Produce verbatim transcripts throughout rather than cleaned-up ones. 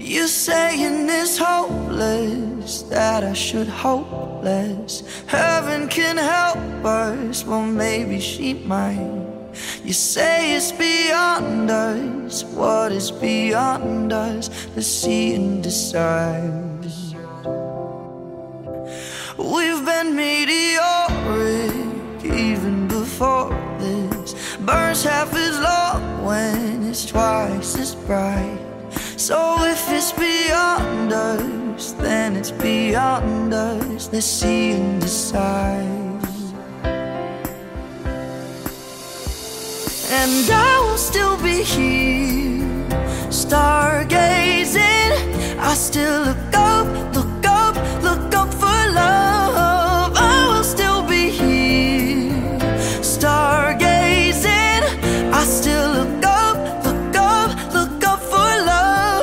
You saying it's hopeless, that I should hope less. Heaven can help us, well maybe she might. You say it's beyond us, what is beyond us? Let's see and decide. We've been meteoric even before this. Burns half as long when it's twice as bright. So if it's beyond us, then it's beyond us. Let's see and decide. And I will still be here, stargazing. I still look up, look up, look up for love. I will still be here, stargazing. I still look up, look up, look up for love.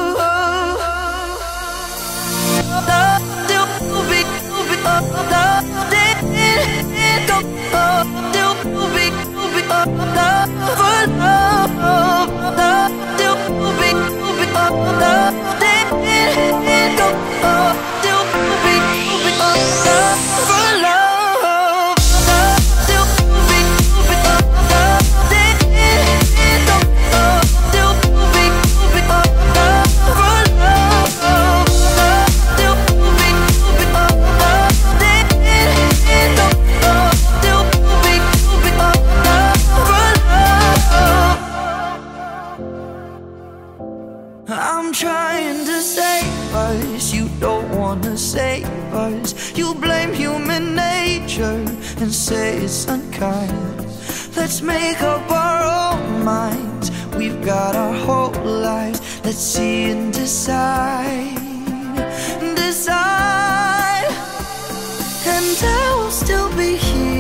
Love still be, be up, love didn't go up, still be, be up, love for love. Love still be, be up, love didn't go up, still be, be up, love for love. Love still be, be up, love didn't go up, still be, be up, love for love. Love still be, be up, love didn't go up, still be, be up, love for love. I'm trying to save us, you don't wanna save us. You blame human nature and say it's unkind. Let's make up our own minds, we've got our whole lives. Let's see and decide, decide. And I will still be here,